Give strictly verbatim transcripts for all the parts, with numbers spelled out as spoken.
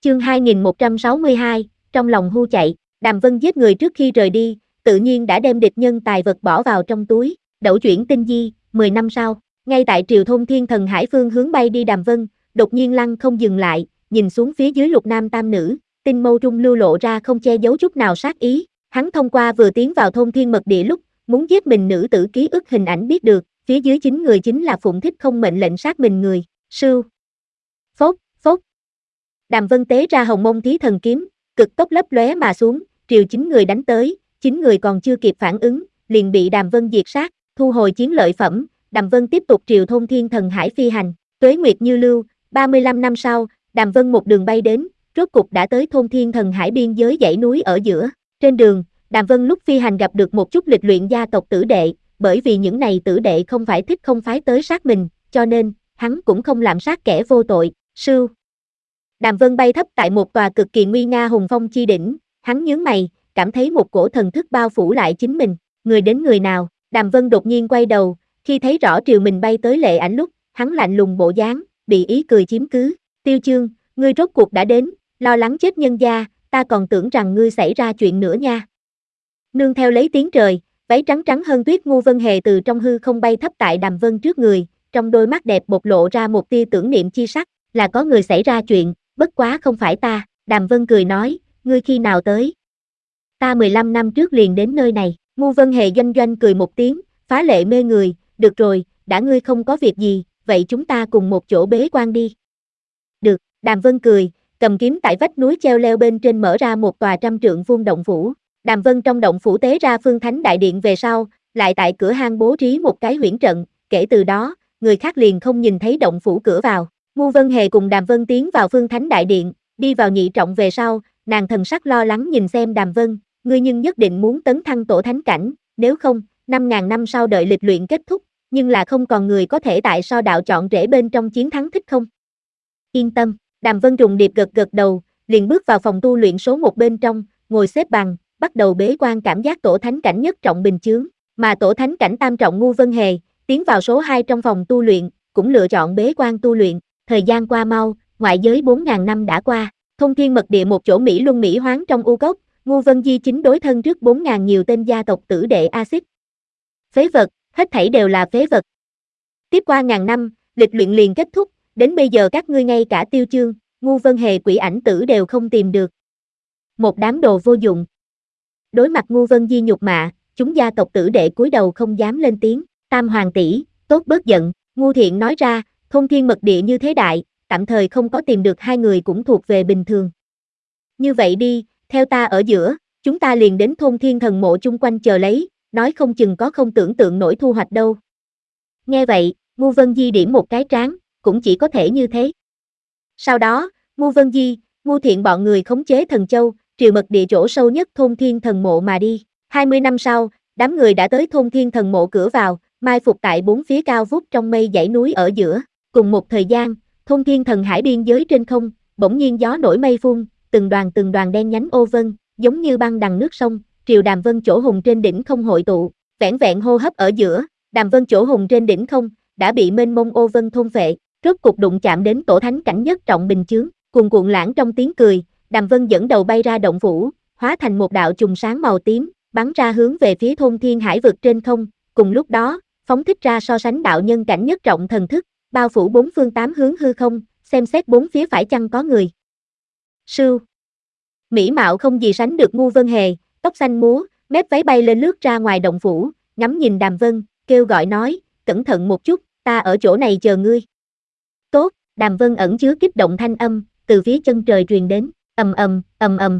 Chương hai nghìn một trăm sáu mươi hai, trong lòng hu chạy, Đàm Vân giết người trước khi rời đi, tự nhiên đã đem địch nhân tài vật bỏ vào trong túi, đẩu chuyển tinh di, mười năm sau, ngay tại triều thôn Thiên Thần Hải phương hướng bay đi Đàm Vân, đột nhiên lăng không dừng lại, nhìn xuống phía dưới lục nam tam nữ, tinh mâu trung lưu lộ ra không che giấu chút nào sát ý, hắn thông qua vừa tiến vào thôn Thiên Mật Địa lúc, muốn giết mình nữ tử ký ức hình ảnh biết được, phía dưới chín người chính là phụng thích không mệnh lệnh sát mình người, sưu, phốt, phốt. Đàm Vân tế ra hồng mông thí thần kiếm, cực tốc lấp lóe mà xuống, triều chín người đánh tới, chín người còn chưa kịp phản ứng, liền bị Đàm Vân diệt sát, thu hồi chiến lợi phẩm, Đàm Vân tiếp tục triều thôn Thiên Thần Hải phi hành, tuế nguyệt như lưu, ba mươi lăm năm sau, Đàm Vân một đường bay đến, rốt cục đã tới thôn Thiên Thần Hải biên giới dãy núi ở giữa, trên đường, Đàm Vân lúc phi hành gặp được một chút lịch luyện gia tộc tử đệ, bởi vì những này tử đệ không phải thích không phái tới sát mình, cho nên, hắn cũng không làm sát kẻ vô tội, sưu. Đàm Vân bay thấp tại một tòa cực kỳ nguy nga hùng phong chi đỉnh, hắn nhướng mày, cảm thấy một cổ thần thức bao phủ lại chính mình, người đến người nào, Đàm Vân đột nhiên quay đầu, khi thấy rõ triều mình bay tới Lệ Ảnh lúc, hắn lạnh lùng bộ dáng, bị ý cười chiếm cứ, Tiêu Chương, ngươi rốt cuộc đã đến, lo lắng chết nhân gia, ta còn tưởng rằng ngươi xảy ra chuyện nữa nha. Nương theo lấy tiếng trời, váy trắng trắng hơn tuyết Ngô Vân Hề từ trong hư không bay thấp tại Đàm Vân trước người, trong đôi mắt đẹp bộc lộ ra một tia tưởng niệm chi sắc, là có người xảy ra chuyện, bất quá không phải ta, Đàm Vân cười nói, ngươi khi nào tới? Ta mười lăm năm trước liền đến nơi này, Ngô Vân Hề doanh doanh cười một tiếng, phá lệ mê người, được rồi, đã ngươi không có việc gì, vậy chúng ta cùng một chỗ bế quan đi. Được, Đàm Vân cười, cầm kiếm tại vách núi treo leo bên trên mở ra một tòa trăm trượng vuông động phủ, Đàm Vân trong động phủ tế ra Phương Thánh Đại Điện về sau, lại tại cửa hang bố trí một cái huyễn trận, kể từ đó, người khác liền không nhìn thấy động phủ cửa vào. Ngô Vân Hề cùng Đàm Vân tiến vào Phương Thánh Đại Điện, đi vào nhị trọng về sau, nàng thần sắc lo lắng nhìn xem Đàm Vân, ngươi nhưng nhất định muốn tấn thăng tổ thánh cảnh, nếu không, năm ngàn năm sau đợi lịch luyện kết thúc, nhưng là không còn người có thể tại so đạo chọn rễ bên trong chiến thắng thích không? Yên tâm, Đàm Vân trùng điệp gật gật đầu, liền bước vào phòng tu luyện số một bên trong, ngồi xếp bằng, bắt đầu bế quan cảm giác tổ thánh cảnh nhất trọng bình chướng, mà tổ thánh cảnh tam trọng Ngô Vân Hề, tiến vào số hai trong phòng tu luyện, cũng lựa chọn bế quan tu luyện. Thời gian qua mau, ngoại giới bốn ngàn năm đã qua, thôn Thiên Mật Địa một chỗ Mỹ Luân Mỹ Hoáng trong u cốc, Ngô Vân Di chính đối thân trước bốn ngàn nhiều tên gia tộc tử đệ axit. Phế vật, hết thảy đều là phế vật. Tiếp qua ngàn năm, lịch luyện liền kết thúc, đến bây giờ các ngươi ngay cả Tiêu Chương, Ngô Vân Hề quỷ ảnh tử đều không tìm được. Một đám đồ vô dụng. Đối mặt Ngô Vân Di nhục mạ, chúng gia tộc tử đệ cúi đầu không dám lên tiếng, Tam hoàng tỷ, tốt bớt giận, Ngô Thiện nói ra, thôn Thiên Mật Địa như thế đại, tạm thời không có tìm được hai người cũng thuộc về bình thường. Như vậy đi, theo ta ở giữa, chúng ta liền đến thôn Thiên Thần Mộ chung quanh chờ lấy, nói không chừng có không tưởng tượng nổi thu hoạch đâu. Nghe vậy, Ngô Vân Di điểm một cái trán, cũng chỉ có thể như thế. Sau đó, Ngô Vân Di, Ngô Thiện bọn người khống chế thần châu, triều mật địa chỗ sâu nhất thôn Thiên Thần Mộ mà đi. hai mươi năm sau, đám người đã tới thôn Thiên Thần Mộ cửa vào, mai phục tại bốn phía cao vút trong mây dãy núi ở giữa. Cùng một thời gian, thôn Thiên Thần Hải biên giới trên không, bỗng nhiên gió nổi mây phun, từng đoàn từng đoàn đen nhánh ô vân, giống như băng đằng nước sông, triều Đàm Vân chỗ hùng trên đỉnh không hội tụ, vẻn vẹn hô hấp ở giữa, Đàm Vân chỗ hùng trên đỉnh không, đã bị mênh mông ô vân thôn phệ, rốt cục đụng chạm đến tổ thánh cảnh nhất trọng bình chướng, cuồn cuộn lãng trong tiếng cười, Đàm Vân dẫn đầu bay ra động phủ, hóa thành một đạo chùm sáng màu tím, bắn ra hướng về phía thôn Thiên Hải vực trên không, cùng lúc đó, phóng thích ra so sánh đạo nhân cảnh nhất trọng thần thức, bao phủ bốn phương tám hướng hư không, xem xét bốn phía phải chăng có người. Sưu. Mỹ mạo không gì sánh được Ngô Vân Hề, tóc xanh múa, mép váy bay lên lướt ra ngoài động phủ, ngắm nhìn Đàm Vân, kêu gọi nói, cẩn thận một chút, ta ở chỗ này chờ ngươi. Tốt, Đàm Vân ẩn chứa kích động thanh âm, từ phía chân trời truyền đến, ầm ầm, ầm ầm.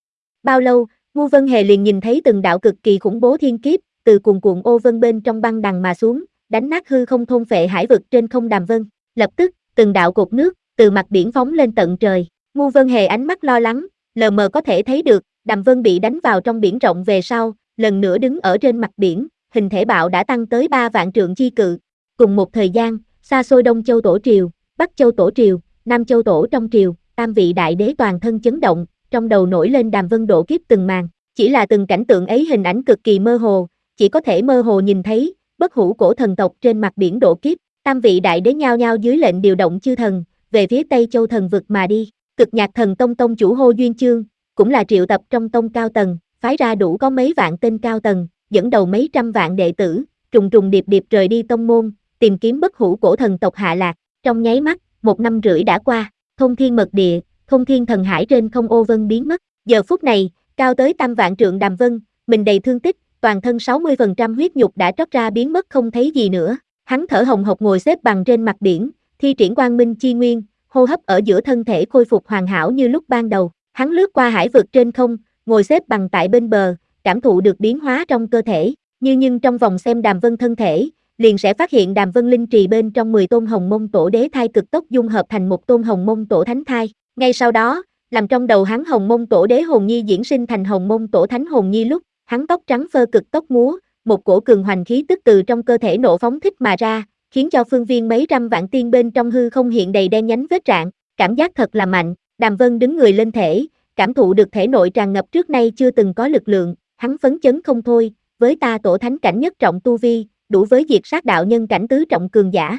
Bao lâu, Ngô Vân Hề liền nhìn thấy từng đạo cực kỳ khủng bố thiên kiếp, từ cuồn cuộn ô vân bên trong băng đằng mà xuống, đánh nát hư không thôn phệ hải vực trên không Đàm Vân. Lập tức, từng đạo cột nước từ mặt biển phóng lên tận trời. Ngô Vân Hề ánh mắt lo lắng, lờ mờ có thể thấy được, Đàm Vân bị đánh vào trong biển rộng về sau, lần nữa đứng ở trên mặt biển, hình thể bạo đã tăng tới ba vạn trượng chi cự. Cùng một thời gian, xa xôi Đông Châu Tổ triều, Bắc Châu Tổ triều, Nam Châu Tổ trong triều, tam vị đại đế toàn thân chấn động, trong đầu nổi lên Đàm Vân độ kiếp từng màn, chỉ là từng cảnh tượng ấy hình ảnh cực kỳ mơ hồ, chỉ có thể mơ hồ nhìn thấy, bất hủ cổ thần tộc trên mặt biển độ kiếp, tam vị đại đế nhao nhao dưới lệnh điều động chư thần, về phía Tây Châu thần vực mà đi. Cực Nhạc Thần Tông tông chủ Hô Duyên Chương, cũng là triệu tập trong tông cao tầng, phái ra đủ có mấy vạn tên cao tầng, dẫn đầu mấy trăm vạn đệ tử, trùng trùng điệp điệp rời đi tông môn, tìm kiếm bất hủ cổ thần tộc hạ lạc. Trong nháy mắt, một năm rưỡi đã qua, thôn thiên mật địa, thôn thiên thần hải trên không ô vân biến mất. Giờ phút này, cao tới tam vạn trượng Đàm Vân, mình đầy thương tích, toàn thân sáu mươi phần trăm huyết nhục đã trót ra biến mất không thấy gì nữa. Hắn thở hồng hộc ngồi xếp bằng trên mặt biển, thi triển quang minh chi nguyên, hô hấp ở giữa thân thể khôi phục hoàn hảo như lúc ban đầu. Hắn lướt qua hải vực trên không, ngồi xếp bằng tại bên bờ, cảm thụ được biến hóa trong cơ thể, như nhưng trong vòng xem Đàm Vân thân thể, liền sẽ phát hiện Đàm Vân linh trì bên trong mười tôn hồng mông tổ đế thai cực tốc dung hợp thành một tôn hồng mông tổ thánh thai. Ngay sau đó, làm trong đầu hắn hồng mông tổ đế hồn nhi diễn sinh thành hồng mông tổ thánh hồn nhi lúc, hắn tóc trắng phơ cực tốc múa, một cổ cường hoành khí tức từ trong cơ thể nổ phóng thích mà ra, khiến cho phương viên mấy trăm vạn tiên bên trong hư không hiện đầy đen nhánh vết rạn, cảm giác thật là mạnh. Đàm Vân đứng người lên thể, cảm thụ được thể nội tràn ngập trước nay chưa từng có lực lượng, hắn phấn chấn không thôi, với ta tổ thánh cảnh nhất trọng tu vi, đủ với diệt sát đạo nhân cảnh tứ trọng cường giả.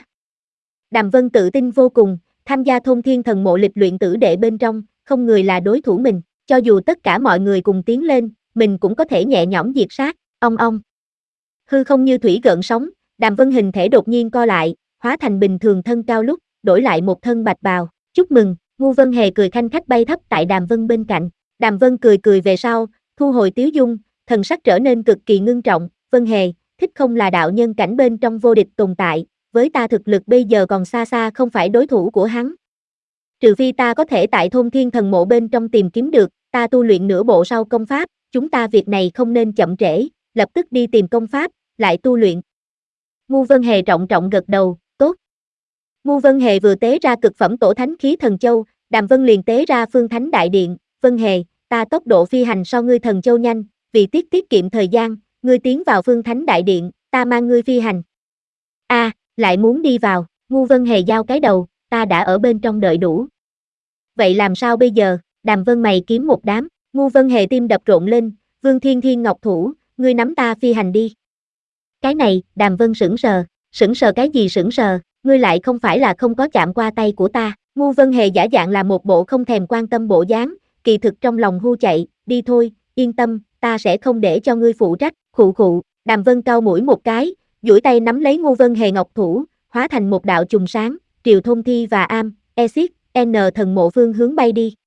Đàm Vân tự tin vô cùng, tham gia thôn thiên thần mộ lịch luyện tử đệ bên trong, không người là đối thủ mình, cho dù tất cả mọi người cùng tiến lên, mình cũng có thể nhẹ nhõm diệt sát. Ong ong. Hư không như thủy gợn sóng, Đàm Vân hình thể đột nhiên co lại, hóa thành bình thường thân cao lúc, đổi lại một thân bạch bào. Chúc mừng, Ngu Vân Hề cười khanh khách bay thấp tại Đàm Vân bên cạnh. Đàm Vân cười cười về sau, thu hồi tiếu dung, thần sắc trở nên cực kỳ ngưng trọng. Vân Hề, thích không là đạo nhân cảnh bên trong vô địch tồn tại, với ta thực lực bây giờ còn xa xa không phải đối thủ của hắn. Trừ phi ta có thể tại thôn thiên thần mộ bên trong tìm kiếm được, ta tu luyện nửa bộ sau công pháp, chúng ta việc này không nên chậm trễ, lập tức đi tìm công pháp, lại tu luyện. Ngu Vân Hề trọng trọng gật đầu, tốt. Ngu Vân Hề vừa tế ra cực phẩm tổ thánh khí thần châu, Đàm Vân liền tế ra phương thánh đại điện. Vân Hề, ta tốc độ phi hành so ngươi thần châu nhanh, vì tiết tiết kiệm thời gian, ngươi tiến vào phương thánh đại điện, ta mang ngươi phi hành. A, à, lại muốn đi vào, Ngu Vân Hề giao cái đầu, ta đã ở bên trong đợi đủ. Vậy làm sao bây giờ? Đàm Vân mày kiếm một đám. Ngu Vân Hề tim đập rộn lên, Vương Thiên Thiên Ngọc Thủ, ngươi nắm ta phi hành đi. Cái này, Đàm Vân sững sờ, sững sờ cái gì sững sờ, ngươi lại không phải là không có chạm qua tay của ta. Ngu Vân Hề giả dạng là một bộ không thèm quan tâm bộ dáng, kỳ thực trong lòng hu chạy, đi thôi, yên tâm, ta sẽ không để cho ngươi phụ trách. Khụ khụ, Đàm Vân cau mũi một cái, duỗi tay nắm lấy Ngu Vân Hề Ngọc Thủ, hóa thành một đạo chùm sáng, triều thôn thi và am, exit, n thần mộ phương hướng bay đi.